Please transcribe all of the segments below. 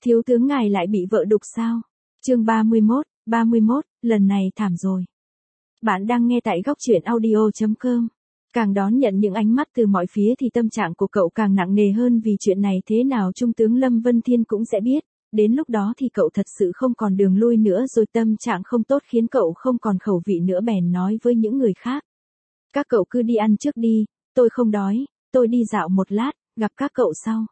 Thiếu tướng ngài lại bị vợ đục sao? Chương 31, lần này thảm rồi. Bạn đang nghe tại góc truyện audio.com. Càng đón nhận những ánh mắt từ mọi phía thì tâm trạng của cậu càng nặng nề hơn, vì chuyện này thế nào Trung tướng Lâm Vân Thiên cũng sẽ biết. Đến lúc đó thì cậu thật sự không còn đường lui nữa rồi, tâm trạng không tốt khiến cậu không còn khẩu vị nữa, bèn nói với những người khác. Các cậu cứ đi ăn trước đi, tôi không đói, tôi đi dạo một lát, gặp các cậu sau.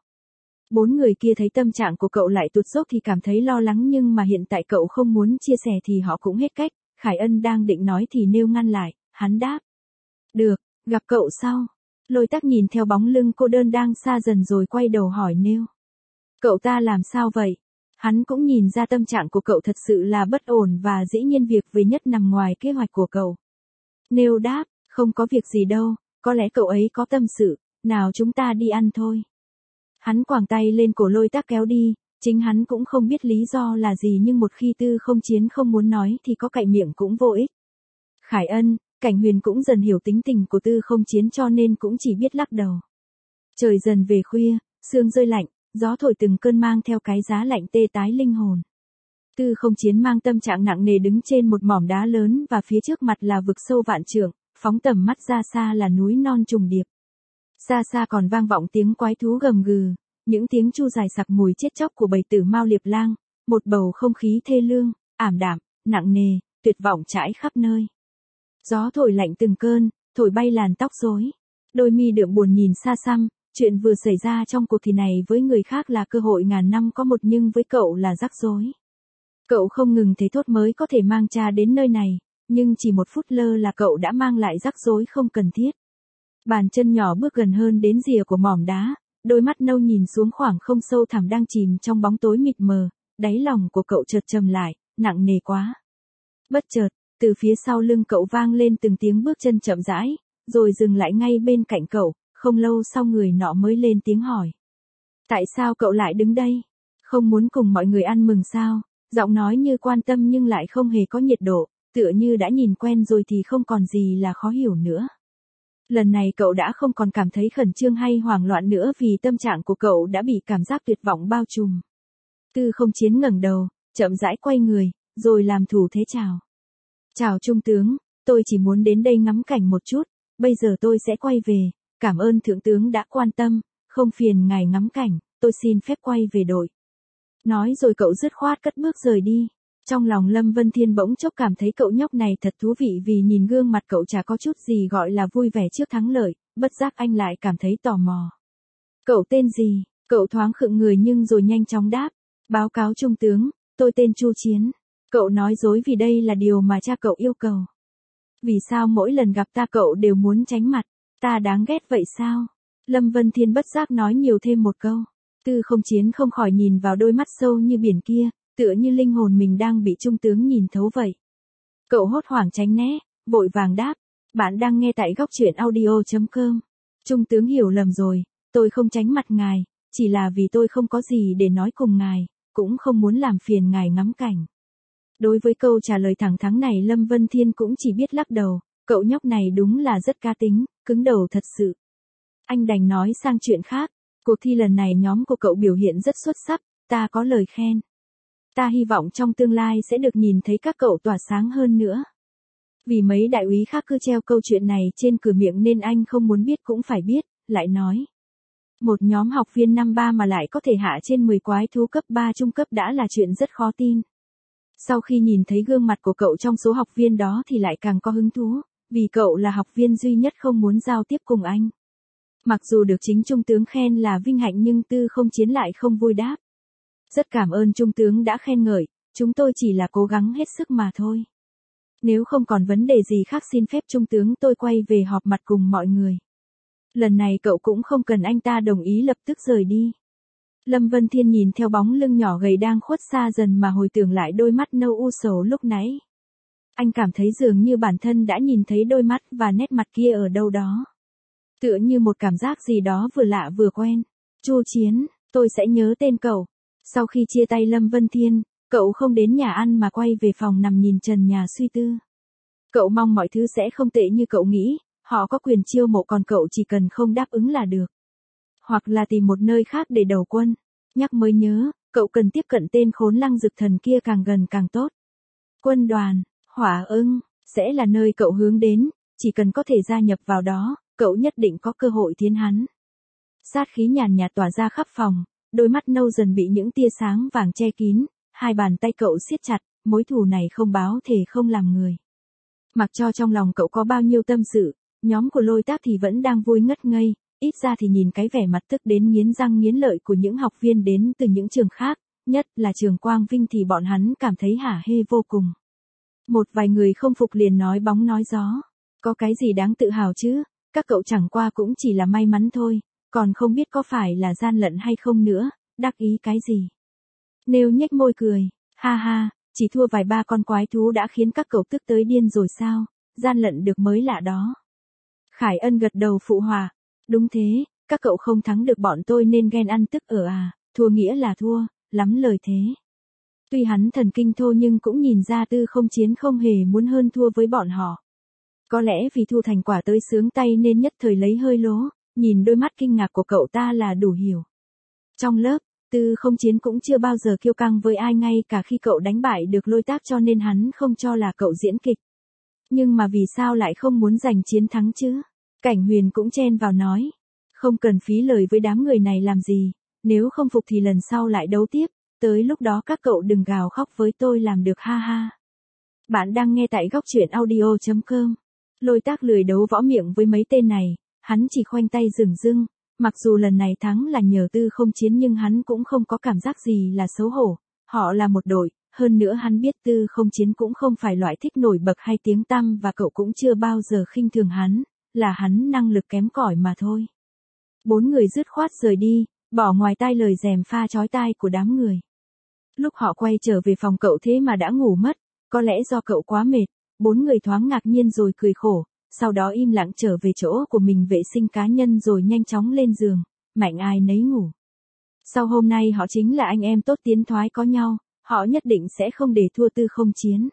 4 người kia thấy tâm trạng của cậu lại tụt dốc thì cảm thấy lo lắng, nhưng mà hiện tại cậu không muốn chia sẻ thì họ cũng hết cách. Khải Ân đang định nói thì Nêu ngăn lại, hắn đáp. Được, gặp cậu sau. Lôi Tắc nhìn theo bóng lưng cô đơn đang xa dần rồi quay đầu hỏi Nêu. Cậu ta làm sao vậy? Hắn cũng nhìn ra tâm trạng của cậu thật sự là bất ổn và dĩ nhiên việc về nhất nằm ngoài kế hoạch của cậu. Nêu đáp, không có việc gì đâu, có lẽ cậu ấy có tâm sự, nào chúng ta đi ăn thôi. Hắn quàng tay lên cổ Lôi Tắc kéo đi, chính hắn cũng không biết lý do là gì, nhưng một khi Tư Không Chiến không muốn nói thì có cậy miệng cũng vô ích. Khải Ân, Cảnh Huyền cũng dần hiểu tính tình của Tư Không Chiến cho nên cũng chỉ biết lắc đầu. Trời dần về khuya, sương rơi lạnh, gió thổi từng cơn mang theo cái giá lạnh tê tái linh hồn. Tư Không Chiến mang tâm trạng nặng nề đứng trên một mỏm đá lớn và phía trước mặt là vực sâu vạn trượng, phóng tầm mắt ra xa là núi non trùng điệp. Xa xa còn vang vọng tiếng quái thú gầm gừ, những tiếng chu dài sặc mùi chết chóc của bầy tử mao liệp lang, một bầu không khí thê lương, ảm đạm, nặng nề, tuyệt vọng trải khắp nơi. Gió thổi lạnh từng cơn, thổi bay làn tóc rối. Đôi mi đượm buồn nhìn xa xăm, chuyện vừa xảy ra trong cuộc thi này với người khác là cơ hội ngàn năm có một nhưng với cậu là rắc rối. Cậu không ngừng thấy thốt mới có thể mang cha đến nơi này, nhưng chỉ một phút lơ là cậu đã mang lại rắc rối không cần thiết. Bàn chân nhỏ bước gần hơn đến rìa của mỏm đá, đôi mắt nâu nhìn xuống khoảng không sâu thẳm đang chìm trong bóng tối mịt mờ, đáy lòng của cậu chợt trầm lại, nặng nề quá. Bất chợt, từ phía sau lưng cậu vang lên từng tiếng bước chân chậm rãi, rồi dừng lại ngay bên cạnh cậu, không lâu sau người nọ mới lên tiếng hỏi. Tại sao cậu lại đứng đây? Không muốn cùng mọi người ăn mừng sao? Giọng nói như quan tâm nhưng lại không hề có nhiệt độ, tựa như đã nhìn quen rồi thì không còn gì là khó hiểu nữa. Lần này cậu đã không còn cảm thấy khẩn trương hay hoảng loạn nữa vì tâm trạng của cậu đã bị cảm giác tuyệt vọng bao trùm. Tư Không Chiến ngẩng đầu, chậm rãi quay người, rồi làm thủ thế chào. Chào Trung tướng, tôi chỉ muốn đến đây ngắm cảnh một chút, bây giờ tôi sẽ quay về, cảm ơn Thượng tướng đã quan tâm, không phiền ngài ngắm cảnh, tôi xin phép quay về đội. Nói rồi cậu dứt khoát cất bước rời đi. Trong lòng Lâm Vân Thiên bỗng chốc cảm thấy cậu nhóc này thật thú vị, vì nhìn gương mặt cậu chả có chút gì gọi là vui vẻ trước thắng lợi, bất giác anh lại cảm thấy tò mò. Cậu tên gì? Cậu thoáng khựng người nhưng rồi nhanh chóng đáp. Báo cáo Trung tướng, tôi tên Chu Chiến. Cậu nói dối vì đây là điều mà cha cậu yêu cầu. Vì sao mỗi lần gặp ta cậu đều muốn tránh mặt, ta đáng ghét vậy sao? Lâm Vân Thiên bất giác nói nhiều thêm một câu. Tư Không Chiến không khỏi nhìn vào đôi mắt sâu như biển kia, tựa như linh hồn mình đang bị Trung tướng nhìn thấu vậy. Cậu hốt hoảng tránh né, vội vàng đáp. Bạn đang nghe tại góc truyện audio.com. Trung tướng hiểu lầm rồi, tôi không tránh mặt ngài, chỉ là vì tôi không có gì để nói cùng ngài, cũng không muốn làm phiền ngài ngắm cảnh. Đối với câu trả lời thẳng thắn này Lâm Vân Thiên cũng chỉ biết lắc đầu, cậu nhóc này đúng là rất cá tính, cứng đầu thật sự. Anh đành nói sang chuyện khác, cuộc thi lần này nhóm của cậu biểu hiện rất xuất sắc, ta có lời khen. Ta hy vọng trong tương lai sẽ được nhìn thấy các cậu tỏa sáng hơn nữa. Vì mấy đại úy khác cứ treo câu chuyện này trên cửa miệng nên anh không muốn biết cũng phải biết, lại nói. Một nhóm học viên năm 3 mà lại có thể hạ trên 10 quái thú cấp 3 trung cấp đã là chuyện rất khó tin. Sau khi nhìn thấy gương mặt của cậu trong số học viên đó thì lại càng có hứng thú, vì cậu là học viên duy nhất không muốn giao tiếp cùng anh. Mặc dù được chính Trung tướng khen là vinh hạnh nhưng Tư Không Chiến lại không vui đáp. Rất cảm ơn Trung tướng đã khen ngợi, chúng tôi chỉ là cố gắng hết sức mà thôi. Nếu không còn vấn đề gì khác xin phép Trung tướng tôi quay về họp mặt cùng mọi người. Lần này cậu cũng không cần anh ta đồng ý lập tức rời đi. Lâm Vân Thiên nhìn theo bóng lưng nhỏ gầy đang khuất xa dần mà hồi tưởng lại đôi mắt nâu u sầu lúc nãy. Anh cảm thấy dường như bản thân đã nhìn thấy đôi mắt và nét mặt kia ở đâu đó. Tựa như một cảm giác gì đó vừa lạ vừa quen. Chu Chiến, tôi sẽ nhớ tên cậu. Sau khi chia tay Lâm Vân Thiên, cậu không đến nhà ăn mà quay về phòng nằm nhìn trần nhà suy tư. Cậu mong mọi thứ sẽ không tệ như cậu nghĩ, họ có quyền chiêu mộ còn cậu chỉ cần không đáp ứng là được. Hoặc là tìm một nơi khác để đầu quân. Nhắc mới nhớ, cậu cần tiếp cận tên khốn lăng dực thần kia càng gần càng tốt. Quân đoàn, Hỏa Ưng, sẽ là nơi cậu hướng đến, chỉ cần có thể gia nhập vào đó, cậu nhất định có cơ hội tiến hắn. Sát khí nhàn nhạt tỏa ra khắp phòng, đôi mắt nâu dần bị những tia sáng vàng che kín, hai bàn tay cậu siết chặt, mối thù này không báo thề không làm người. Mặc cho trong lòng cậu có bao nhiêu tâm sự, nhóm của Lôi Tác thì vẫn đang vui ngất ngây, ít ra thì nhìn cái vẻ mặt tức đến nghiến răng nghiến lợi của những học viên đến từ những trường khác, nhất là trường Quang Vinh thì bọn hắn cảm thấy hả hê vô cùng. Một vài người không phục liền nói bóng nói gió, có cái gì đáng tự hào chứ, các cậu chẳng qua cũng chỉ là may mắn thôi, còn không biết có phải là gian lận hay không nữa, đắc ý cái gì. Nêu nhếch môi cười, ha ha, chỉ thua vài ba con quái thú đã khiến các cậu tức tới điên rồi sao, gian lận được mới lạ đó. Khải Ân gật đầu phụ họa, đúng thế, các cậu không thắng được bọn tôi nên ghen ăn tức ở à, thua nghĩa là thua, lắm lời thế. Tuy hắn thần kinh thô nhưng cũng nhìn ra Tư Không Chiến không hề muốn hơn thua với bọn họ. Có lẽ vì thu thành quả tới sướng tay nên nhất thời lấy hơi lố, nhìn đôi mắt kinh ngạc của cậu ta là đủ hiểu. Trong lớp, Tư Không Chiến cũng chưa bao giờ kiêu căng với ai ngay cả khi cậu đánh bại được Lôi Tác cho nên hắn không cho là cậu diễn kịch. Nhưng mà vì sao lại không muốn giành chiến thắng chứ? Cảnh Huyền cũng chen vào nói. Không cần phí lời với đám người này làm gì, nếu không phục thì lần sau lại đấu tiếp, tới lúc đó các cậu đừng gào khóc với tôi làm được ha ha. Bạn đang nghe tại góc truyện audio.com. Lôi Tác lười đấu võ miệng với mấy tên này, hắn chỉ khoanh tay dửng dưng, mặc dù lần này thắng là nhờ Tư Không Chiến nhưng hắn cũng không có cảm giác gì là xấu hổ, họ là một đội, hơn nữa hắn biết Tư Không Chiến cũng không phải loại thích nổi bật hay tiếng tăm và cậu cũng chưa bao giờ khinh thường hắn, là hắn năng lực kém cỏi mà thôi. Bốn người dứt khoát rời đi, bỏ ngoài tai lời rèm pha chói tai của đám người. Lúc họ quay trở về phòng cậu thế mà đã ngủ mất, có lẽ do cậu quá mệt, bốn người thoáng ngạc nhiên rồi cười khổ, sau đó im lặng trở về chỗ của mình vệ sinh cá nhân rồi nhanh chóng lên giường, mạnh ai nấy ngủ. Sau hôm nay họ chính là anh em tốt tiến thoái có nhau, họ nhất định sẽ không để thua Tư Không Chiến.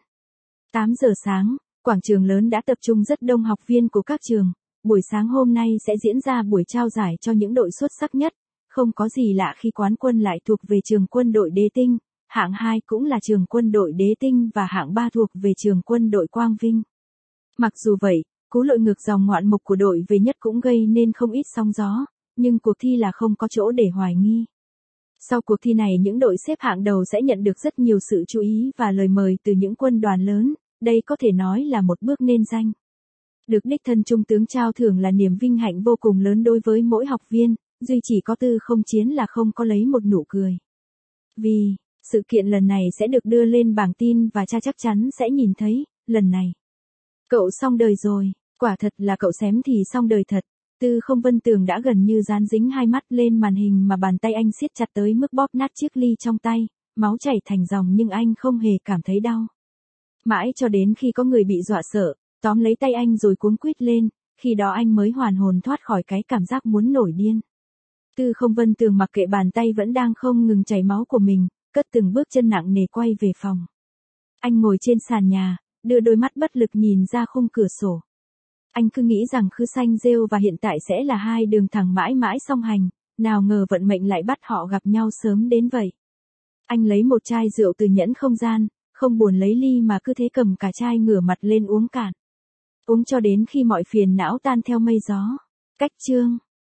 8 giờ sáng, quảng trường lớn đã tập trung rất đông học viên của các trường, buổi sáng hôm nay sẽ diễn ra buổi trao giải cho những đội xuất sắc nhất, không có gì lạ khi quán quân lại thuộc về trường Quân đội Đế Tinh, hạng 2 cũng là trường Quân đội Đế Tinh và hạng 3 thuộc về trường Quân đội Quang Vinh. Mặc dù vậy, cú lội ngược dòng ngoạn mục của đội về nhất cũng gây nên không ít sóng gió, nhưng cuộc thi là không có chỗ để hoài nghi. Sau cuộc thi này những đội xếp hạng đầu sẽ nhận được rất nhiều sự chú ý và lời mời từ những quân đoàn lớn, đây có thể nói là một bước nên danh. Được đích thân trung tướng trao thưởng là niềm vinh hạnh vô cùng lớn đối với mỗi học viên, duy chỉ có Tư Không Chiến là không có lấy một nụ cười. Vì, sự kiện lần này sẽ được đưa lên bảng tin và cha chắc chắn sẽ nhìn thấy, lần này. Cậu xong đời rồi, quả thật là cậu xém thì xong đời thật. Tư Không Vân Tường đã gần như dán dính hai mắt lên màn hình mà bàn tay anh siết chặt tới mức bóp nát chiếc ly trong tay, máu chảy thành dòng nhưng anh không hề cảm thấy đau. Mãi cho đến khi có người bị dọa sợ, tóm lấy tay anh rồi cuống quýt lên, khi đó anh mới hoàn hồn thoát khỏi cái cảm giác muốn nổi điên. Tư Không Vân Tường mặc kệ bàn tay vẫn đang không ngừng chảy máu của mình, cất từng bước chân nặng nề quay về phòng. Anh ngồi trên sàn nhà, đưa đôi mắt bất lực nhìn ra khung cửa sổ. Anh cứ nghĩ rằng Khư Xanh Rêu và hiện tại sẽ là hai đường thẳng mãi mãi song hành, nào ngờ vận mệnh lại bắt họ gặp nhau sớm đến vậy. Anh lấy một chai rượu từ nhẫn không gian, không buồn lấy ly mà cứ thế cầm cả chai ngửa mặt lên uống cạn. Uống cho đến khi mọi phiền não tan theo mây gió. Cách chương